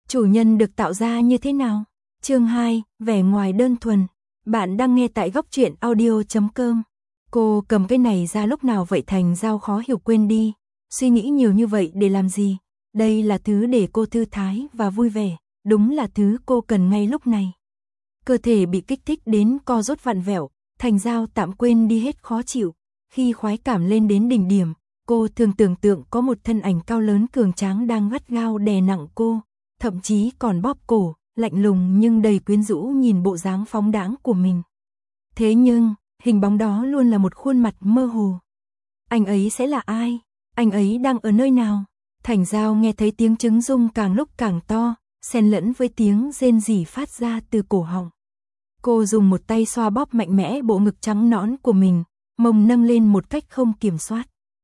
Chủ nhân được tạo ra như thế nào? Chương 2, vẻ ngoài đơn thuần. Bạn đang nghe tại góc truyện audio.com. Cô cầm cái này ra lúc nào vậy? Thành Giao khó hiểu. Quên đi, suy nghĩ nhiều như vậy để làm gì? Đây là thứ để cô thư thái và vui vẻ, đúng là thứ cô cần ngay lúc này. Cơ thể bị kích thích đến co rút vặn vẹo, Thành Giao tạm quên đi hết khó chịu. Khi khoái cảm lên đến đỉnh điểm, cô thường tưởng tượng có một thân ảnh cao lớn cường tráng đang gắt gao đè nặng cô, thậm chí còn bóp cổ, lạnh lùng nhưng đầy quyến rũ nhìn bộ dáng phóng đãng của mình. Thế nhưng, hình bóng đó luôn là một khuôn mặt mơ hồ. Anh ấy sẽ là ai? Anh ấy đang ở nơi nào? Thành Giao nghe thấy tiếng trứng rung càng lúc càng to, xen lẫn với tiếng rên rỉ phát ra từ cổ họng. Cô dùng một tay xoa bóp mạnh mẽ bộ ngực trắng nõn của mình, mông nâng lên một cách không kiểm soát.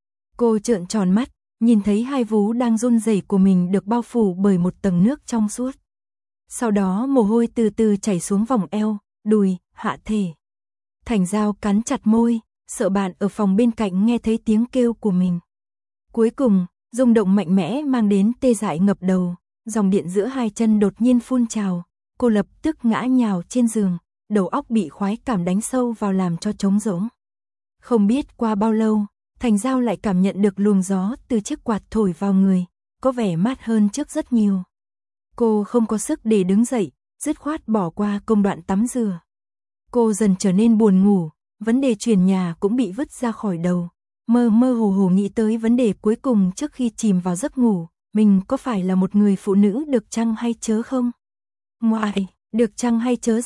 Cô trợn tròn mắt, nhìn thấy hai vú đang run rẩy của mình được bao phủ bởi một tầng nước trong suốt. Sau đó mồ hôi từ từ chảy xuống vòng eo, đùi, hạ thể. Thành Giao cắn chặt môi, sợ bạn ở phòng bên cạnh nghe thấy tiếng kêu của mình. Cuối cùng, rung động mạnh mẽ mang đến tê dại ngập đầu, dòng điện giữa hai chân đột nhiên phun trào, cô lập tức ngã nhào trên giường, đầu óc bị khoái cảm đánh sâu vào làm cho trống rỗng. Không biết qua bao lâu, Thành Giao lại cảm nhận được luồng gió từ chiếc quạt thổi vào người, có vẻ mát hơn trước rất nhiều. Cô không có sức để đứng dậy, dứt khoát bỏ qua công đoạn tắm rửa. Cô dần trở nên buồn ngủ, vấn đề chuyển nhà cũng bị vứt ra khỏi đầu. Mơ mơ hồ hồ nghĩ tới vấn đề cuối cùng trước khi chìm vào giấc ngủ, mình có phải là một người phụ nữ được chăng hay chớ không? Ngoại, được chăng hay chớ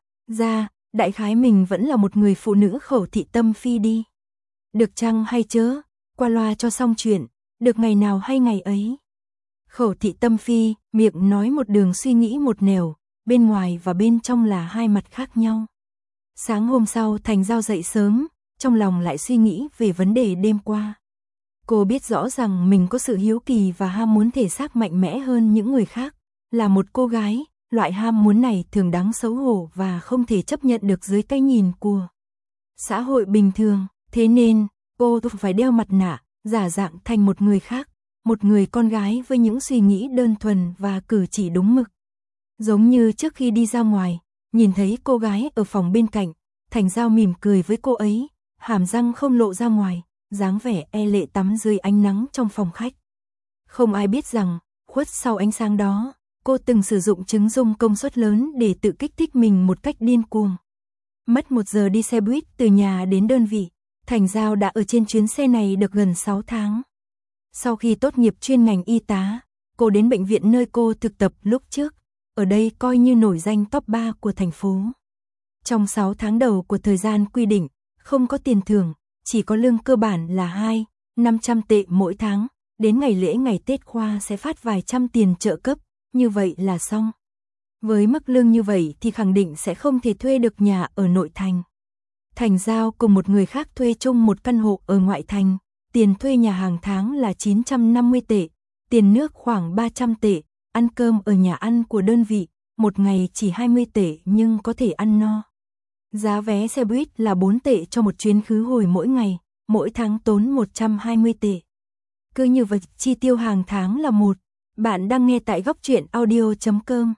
ra, đại khái mình vẫn là một người phụ nữ khẩu thị tâm phi đi. Được chăng hay chớ, qua loa cho xong chuyện, được ngày nào hay ngày ấy. Khẩu thị tâm phi, miệng nói một đường suy nghĩ một nẻo, bên ngoài và bên trong là hai mặt khác nhau. Sáng hôm sau Thành Giao dậy sớm, trong lòng lại suy nghĩ về vấn đề đêm qua. Cô biết rõ rằng mình có sự hiếu kỳ và ham muốn thể xác mạnh mẽ hơn những người khác. Là một cô gái, loại ham muốn này thường đáng xấu hổ và không thể chấp nhận được dưới cái nhìn của xã hội bình thường. Thế nên, cô phải đeo mặt nạ, giả dạng thành một người khác, một người con gái với những suy nghĩ đơn thuần và cử chỉ đúng mực. Giống như trước khi đi ra ngoài, nhìn thấy cô gái ở phòng bên cạnh, Thành Giao mỉm cười với cô ấy, hàm răng không lộ ra ngoài, dáng vẻ e lệ tắm dưới ánh nắng trong phòng khách. Không ai biết rằng, khuất sau ánh sáng đó, cô từng sử dụng trứng rung công suất lớn để tự kích thích mình một cách điên cuồng. Mất 1 giờ đi xe buýt từ nhà đến đơn vị, Thành Giao đã ở trên chuyến xe này được gần 6 tháng. Sau khi tốt nghiệp chuyên ngành y tá, cô đến bệnh viện nơi cô thực tập lúc trước, ở đây coi như nổi danh top 3 của thành phố. Trong 6 tháng đầu của thời gian quy định, không có tiền thưởng, chỉ có lương cơ bản là 500 tệ mỗi tháng, đến ngày lễ ngày Tết khoa sẽ phát vài trăm tiền trợ cấp, như vậy là xong. Với mức lương như vậy thì khẳng định sẽ không thể thuê được nhà ở nội thành. Thành Giao cùng một người khác thuê chung một căn hộ ở ngoại thành, tiền thuê nhà hàng tháng là 950 tệ, tiền nước khoảng 300 tệ, ăn cơm ở nhà ăn của đơn vị, một ngày chỉ 20 tệ nhưng có thể ăn no. Giá vé xe buýt là 4 tệ cho một chuyến khứ hồi mỗi ngày, mỗi tháng tốn 120 tệ. Cứ như vậy chi tiêu hàng tháng là bạn đang nghe tại góc truyện audio.com,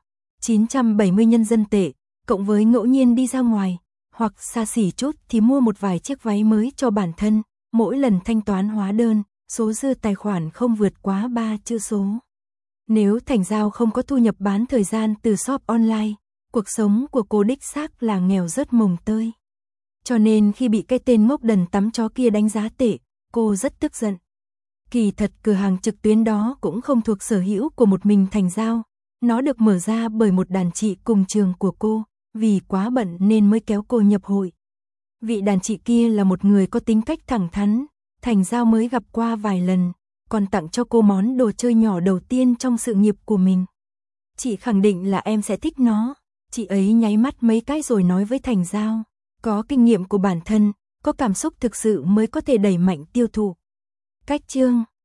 970 nhân dân tệ, cộng với ngẫu nhiên đi ra ngoài, hoặc xa xỉ chút thì mua một vài chiếc váy mới cho bản thân, mỗi lần thanh toán hóa đơn, số dư tài khoản không vượt quá 3 chữ số. Nếu Thành Giao không có thu nhập bán thời gian từ shop online, cuộc sống của cô đích xác là nghèo rớt mồng tơi. Cho nên khi bị cái tên ngốc đần tắm chó kia đánh giá tệ, cô rất tức giận. Kỳ thật cửa hàng trực tuyến đó cũng không thuộc sở hữu của một mình Thành Giao, nó được mở ra bởi một đàn chị cùng trường của cô, vì quá bận nên mới kéo cô nhập hội. Vị đàn chị kia là một người có tính cách thẳng thắn, Thành Giao mới gặp qua vài lần, còn tặng cho cô món đồ chơi nhỏ đầu tiên trong sự nghiệp của mình. Chị khẳng định là em sẽ thích nó. Chị ấy nháy mắt mấy cái rồi nói với Thành Giao, có kinh nghiệm của bản thân, có cảm xúc thực sự mới có thể đẩy mạnh tiêu thụ. Cách chương